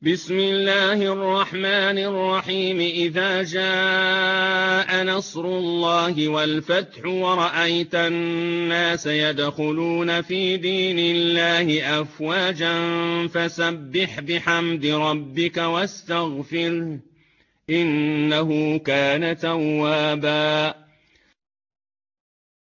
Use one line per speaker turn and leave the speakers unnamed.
بسم الله الرحمن الرحيم. إذا جاء نصر الله والفتح ورأيت الناس يدخلون في دين الله أفواجا فسبح بحمد ربك واستغفره إنه كان توابا.